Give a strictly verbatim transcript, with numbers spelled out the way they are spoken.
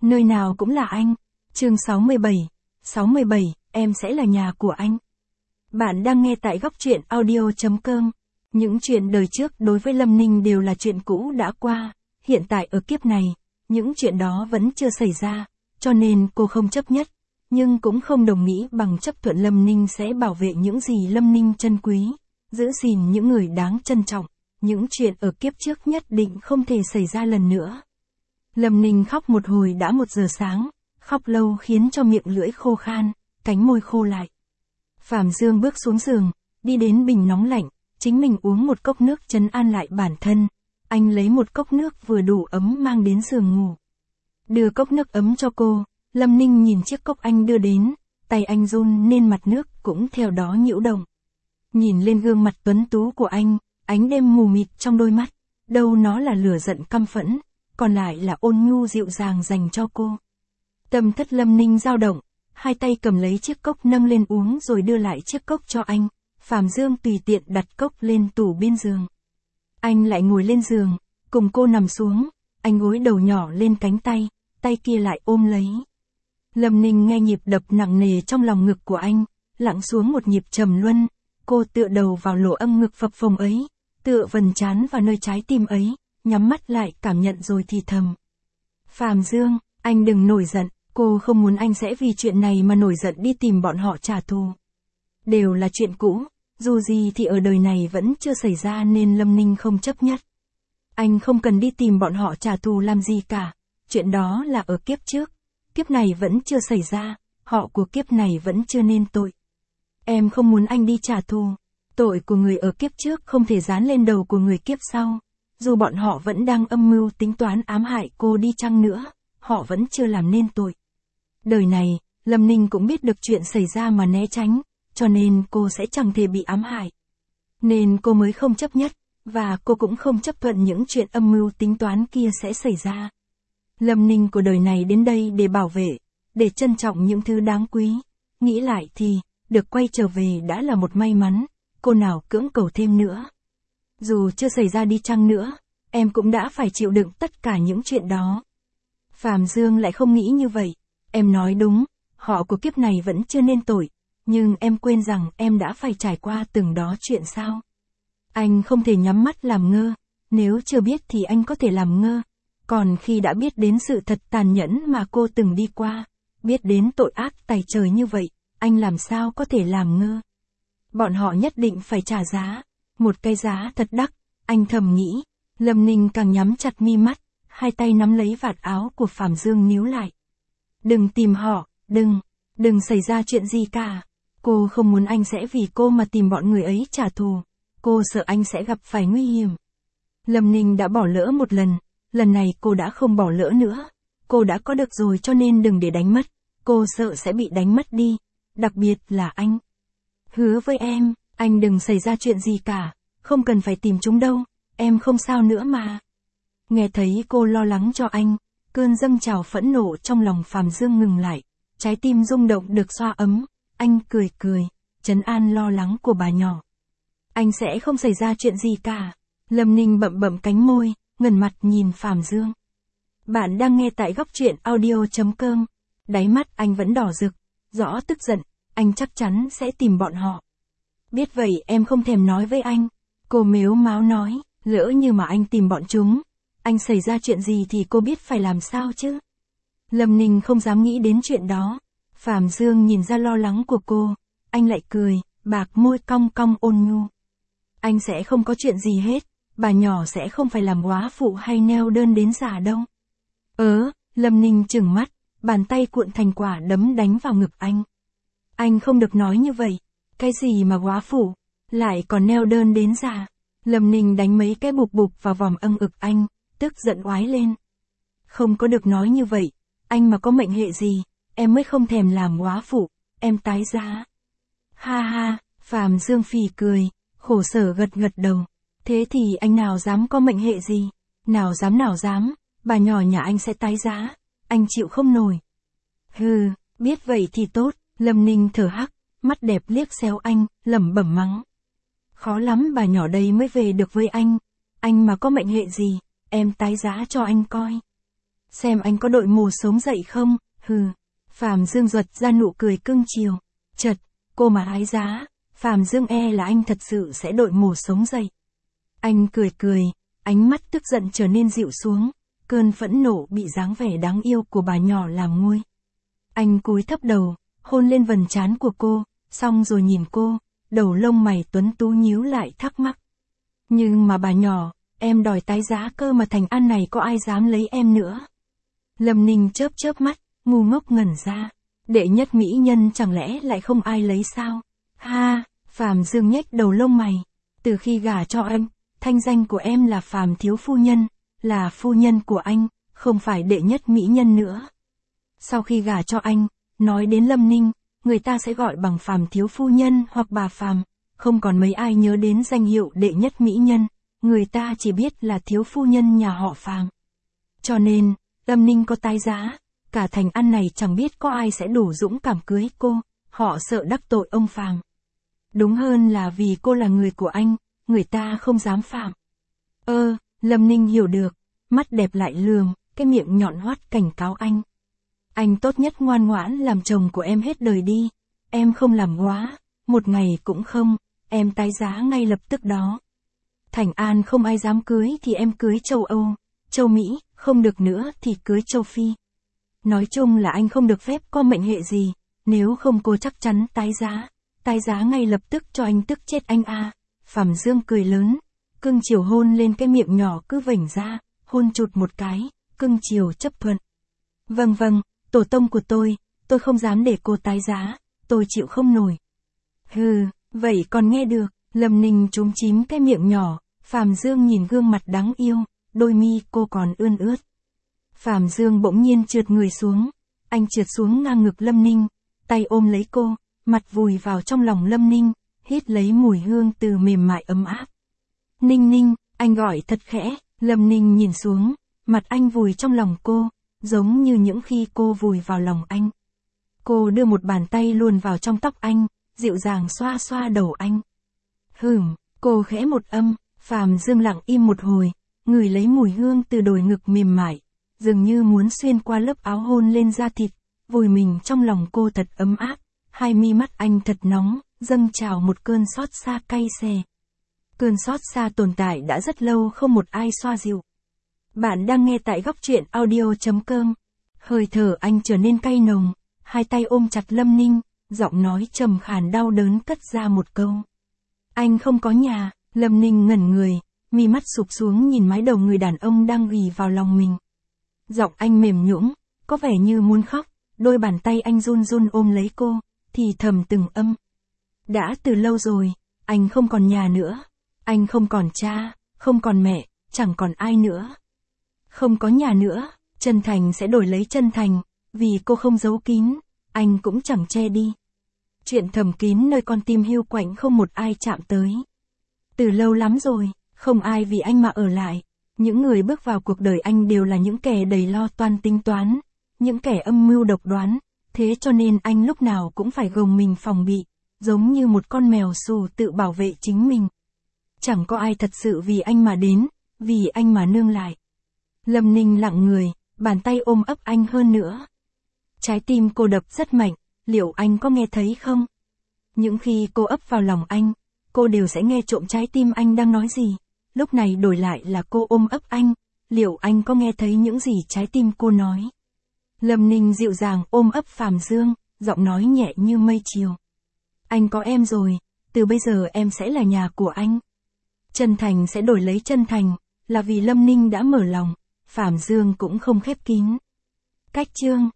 Nơi nào cũng là anh. Chương sáu mươi bảy. sáu mươi bảy, em sẽ là nhà của anh. Bạn đang nghe tại góc truyện audio chấm com. Những chuyện đời trước đối với Lâm Ninh đều là chuyện cũ đã qua. Hiện tại ở kiếp này, những chuyện đó vẫn chưa xảy ra, cho nên cô không chấp nhất, nhưng cũng không đồng nghĩ bằng chấp thuận Lâm Ninh sẽ bảo vệ những gì Lâm Ninh trân quý, giữ gìn những người đáng trân trọng. Những chuyện ở kiếp trước nhất định không thể xảy ra lần nữa. Lâm Ninh khóc một hồi đã một giờ sáng, khóc lâu khiến cho miệng lưỡi khô khan, cánh môi khô lại. Phạm Dương bước xuống giường, đi đến bình nóng lạnh, chính mình uống một cốc nước trấn an lại bản thân. Anh lấy một cốc nước vừa đủ ấm mang đến giường ngủ. Đưa cốc nước ấm cho cô, Lâm Ninh nhìn chiếc cốc anh đưa đến, tay anh run nên mặt nước cũng theo đó nhiễu động. Nhìn lên gương mặt tuấn tú của anh, ánh đêm mù mịt trong đôi mắt, đâu nó là lửa giận căm phẫn, còn lại là ôn nhu dịu dàng dành cho cô. Tâm thất Lâm Ninh dao động, hai tay cầm lấy chiếc cốc nâng lên uống rồi đưa lại chiếc cốc cho anh. Phạm Dương tùy tiện đặt cốc lên tủ bên giường. Anh lại ngồi lên giường, cùng cô nằm xuống, anh gối đầu nhỏ lên cánh tay, tay kia lại ôm lấy. Lâm Ninh nghe nhịp đập nặng nề trong lòng ngực của anh, lặng xuống một nhịp trầm luân, cô tựa đầu vào lỗ âm ngực phập phồng ấy, tựa vần trán vào nơi trái tim ấy, nhắm mắt lại cảm nhận rồi thì thầm. Phạm Dương, anh đừng nổi giận, cô không muốn anh sẽ vì chuyện này mà nổi giận đi tìm bọn họ trả thù. Đều là chuyện cũ, dù gì thì ở đời này vẫn chưa xảy ra nên Lâm Ninh không chấp nhất. Anh không cần đi tìm bọn họ trả thù làm gì cả, chuyện đó là ở kiếp trước, kiếp này vẫn chưa xảy ra, họ của kiếp này vẫn chưa nên tội. Em không muốn anh đi trả thù, tội của người ở kiếp trước không thể dán lên đầu của người kiếp sau, dù bọn họ vẫn đang âm mưu tính toán ám hại cô đi chăng nữa, họ vẫn chưa làm nên tội. Đời này, Lâm Ninh cũng biết được chuyện xảy ra mà né tránh, cho nên cô sẽ chẳng thể bị ám hại. Nên cô mới không chấp nhất, và cô cũng không chấp thuận những chuyện âm mưu tính toán kia sẽ xảy ra. Lâm Ninh của đời này đến đây để bảo vệ, để trân trọng những thứ đáng quý. Nghĩ lại thì, được quay trở về đã là một may mắn, cô nào cưỡng cầu thêm nữa. Dù chưa xảy ra đi chăng nữa, em cũng đã phải chịu đựng tất cả những chuyện đó. Phạm Dương lại không nghĩ như vậy, em nói đúng, họ của kiếp này vẫn chưa nên tội. Nhưng em quên rằng em đã phải trải qua từng đó chuyện sao. Anh không thể nhắm mắt làm ngơ, nếu chưa biết thì anh có thể làm ngơ. Còn khi đã biết đến sự thật tàn nhẫn mà cô từng đi qua, biết đến tội ác tày trời như vậy, anh làm sao có thể làm ngơ. Bọn họ nhất định phải trả giá, một cái giá thật đắt, anh thầm nghĩ. Lâm Ninh càng nhắm chặt mi mắt, hai tay nắm lấy vạt áo của Phạm Dương níu lại. Đừng tìm họ, đừng, đừng xảy ra chuyện gì cả. Cô không muốn anh sẽ vì cô mà tìm bọn người ấy trả thù. Cô sợ anh sẽ gặp phải nguy hiểm. Lâm Ninh đã bỏ lỡ một lần, lần này cô đã không bỏ lỡ nữa. Cô đã có được rồi cho nên đừng để đánh mất. Cô sợ sẽ bị đánh mất đi, đặc biệt là anh. Hứa với em, anh đừng xảy ra chuyện gì cả, không cần phải tìm chúng đâu, em không sao nữa mà. Nghe thấy cô lo lắng cho anh, cơn dâng trào phẫn nộ trong lòng Phạm Dương ngừng lại, trái tim rung động được xoa ấm. Anh cười cười, trấn an lo lắng của bà nhỏ. Anh sẽ không xảy ra chuyện gì cả. Lâm Ninh bậm bậm cánh môi, ngẩng mặt nhìn Phạm Dương. Bạn đang nghe tại góc truyện audio chấm com. Đáy mắt anh vẫn đỏ rực, rõ tức giận, anh chắc chắn sẽ tìm bọn họ. Biết vậy em không thèm nói với anh. Cô mếu máo nói, lỡ như mà anh tìm bọn chúng, anh xảy ra chuyện gì thì cô biết phải làm sao chứ. Lâm Ninh không dám nghĩ đến chuyện đó. Phạm Dương nhìn ra lo lắng của cô, anh lại cười, bạc môi cong cong ôn nhu. Anh sẽ không có chuyện gì hết, bà nhỏ sẽ không phải làm góa phụ hay neo đơn đến già đâu. Ớ, Lâm Ninh trừng mắt, bàn tay cuộn thành quả đấm đánh vào ngực anh. Anh không được nói như vậy, cái gì mà góa phụ, lại còn neo đơn đến già. Lâm Ninh đánh mấy cái bụp bụp vào vòng âng ực anh, tức giận oái lên. Không có được nói như vậy, anh mà có mệnh hệ gì, em mới không thèm làm góa phụ, em tái giá. Ha ha, Phạm Dương phì cười, khổ sở gật gật đầu. Thế thì anh nào dám có mệnh hệ gì, nào dám nào dám, bà nhỏ nhà anh sẽ tái giá, anh chịu không nổi. Hừ, biết vậy thì tốt, Lâm Ninh thở hắc, mắt đẹp liếc xéo anh, lẩm bẩm mắng. Khó lắm bà nhỏ đây mới về được với anh, anh mà có mệnh hệ gì, em tái giá cho anh coi. xem anh có đội mồ sống dậy không, hừ. Phạm Dương giật ra nụ cười cưng chiều. Chật, cô mà ái giá, Phạm Dương e là anh thật sự sẽ đội mồ sống dậy. Anh cười cười, ánh mắt tức giận trở nên dịu xuống, cơn phẫn nộ bị dáng vẻ đáng yêu của bà nhỏ làm nguôi. Anh cúi thấp đầu, hôn lên vầng trán của cô, xong rồi nhìn cô, đầu lông mày tuấn tú nhíu lại thắc mắc. Nhưng mà bà nhỏ, em đòi tái giá cơ mà Thành An này có ai dám lấy em nữa. Lâm Ninh chớp chớp mắt, ngu ngốc ngẩn ra. Đệ nhất mỹ nhân chẳng lẽ lại không ai lấy sao? Ha, Phạm Dương nhếch đầu lông mày. Từ khi gả cho em, thanh danh của em là Phạm thiếu phu nhân, là phu nhân của anh, không phải đệ nhất mỹ nhân nữa. Sau khi gả cho anh, nói đến Lâm Ninh, người ta sẽ gọi bằng Phạm thiếu phu nhân hoặc bà Phạm, không còn mấy ai nhớ đến danh hiệu đệ nhất mỹ nhân, người ta chỉ biết là thiếu phu nhân nhà họ Phạm. Cho nên, Lâm Ninh có tái giá, cả Thành An này chẳng biết có ai sẽ đủ dũng cảm cưới cô, họ sợ đắc tội ông Phạm. Đúng hơn là vì cô là người của anh, người ta không dám phạm. Ơ, Lâm Ninh hiểu được, mắt đẹp lại lườm, cái miệng nhọn hoắt cảnh cáo anh. Anh tốt nhất ngoan ngoãn làm chồng của em hết đời đi, em không làm quá, một ngày cũng không, em tái giá ngay lập tức đó. Thành An không ai dám cưới thì em cưới châu Âu, châu Mỹ, không được nữa thì cưới châu Phi. Nói chung là anh không được phép có mệnh hệ gì, nếu không cô chắc chắn tái giá, tái giá ngay lập tức cho anh tức chết anh a. À. Phạm Dương cười lớn, cưng chiều hôn lên cái miệng nhỏ cứ vểnh ra, hôn chụt một cái, cưng chiều chấp thuận. Vâng vâng, tổ tông của tôi, tôi không dám để cô tái giá, tôi chịu không nổi. Hừ, vậy còn nghe được, Lâm Ninh chúm chím cái miệng nhỏ, Phạm Dương nhìn gương mặt đáng yêu, đôi mi cô còn ươn ướt. Phạm Dương bỗng nhiên trượt người xuống, anh trượt xuống ngang ngực Lâm Ninh, tay ôm lấy cô, mặt vùi vào trong lòng Lâm Ninh, hít lấy mùi hương từ mềm mại ấm áp. Ninh Ninh, anh gọi thật khẽ, Lâm Ninh nhìn xuống, mặt anh vùi trong lòng cô, giống như những khi cô vùi vào lòng anh. Cô đưa một bàn tay luồn vào trong tóc anh, dịu dàng xoa xoa đầu anh. Hửm, cô khẽ một âm, Phạm Dương lặng im một hồi, ngửi lấy mùi hương từ đồi ngực mềm mại, dường như muốn xuyên qua lớp áo hôn lên da thịt, vùi mình trong lòng cô thật ấm áp, hai mi mắt anh thật nóng, dâng trào một cơn xót xa cay xè. Cơn xót xa tồn tại đã rất lâu không một ai xoa dịu. Bạn đang nghe tại góc truyện audio chấm com. Hơi thở anh trở nên cay nồng, hai tay ôm chặt Lâm Ninh, giọng nói trầm khàn đau đớn cất ra một câu. Anh không có nhà. Lâm Ninh ngẩn người, mi mắt sụp xuống nhìn mái đầu người đàn ông đang ghì vào lòng mình. Giọng anh mềm nhũn, có vẻ như muốn khóc, đôi bàn tay anh run run ôm lấy cô, thì thầm từng âm. Đã từ lâu rồi, anh không còn nhà nữa, anh không còn cha, không còn mẹ, chẳng còn ai nữa. Không có nhà nữa, chân thành sẽ đổi lấy chân thành, vì cô không giấu kín, anh cũng chẳng che đi. Chuyện thầm kín nơi con tim hiu quạnh không một ai chạm tới. Từ lâu lắm rồi, không ai vì anh mà ở lại. Những người bước vào cuộc đời anh đều là những kẻ đầy lo toan tính toán, những kẻ âm mưu độc đoán, thế cho nên anh lúc nào cũng phải gồng mình phòng bị, giống như một con mèo xù tự bảo vệ chính mình. Chẳng có ai thật sự vì anh mà đến, vì anh mà nương lại. Lâm Ninh lặng người, bàn tay ôm ấp anh hơn nữa. Trái tim cô đập rất mạnh, liệu anh có nghe thấy không? Những khi cô ấp vào lòng anh, cô đều sẽ nghe trộm trái tim anh đang nói gì. Lúc này đổi lại là cô ôm ấp anh, liệu anh có nghe thấy những gì trái tim cô nói? Lâm Ninh dịu dàng ôm ấp Phạm Dương, giọng nói nhẹ như mây chiều. Anh có em rồi, từ bây giờ em sẽ là nhà của anh. Chân thành sẽ đổi lấy chân thành, là vì Lâm Ninh đã mở lòng, Phạm Dương cũng không khép kín. Cách chương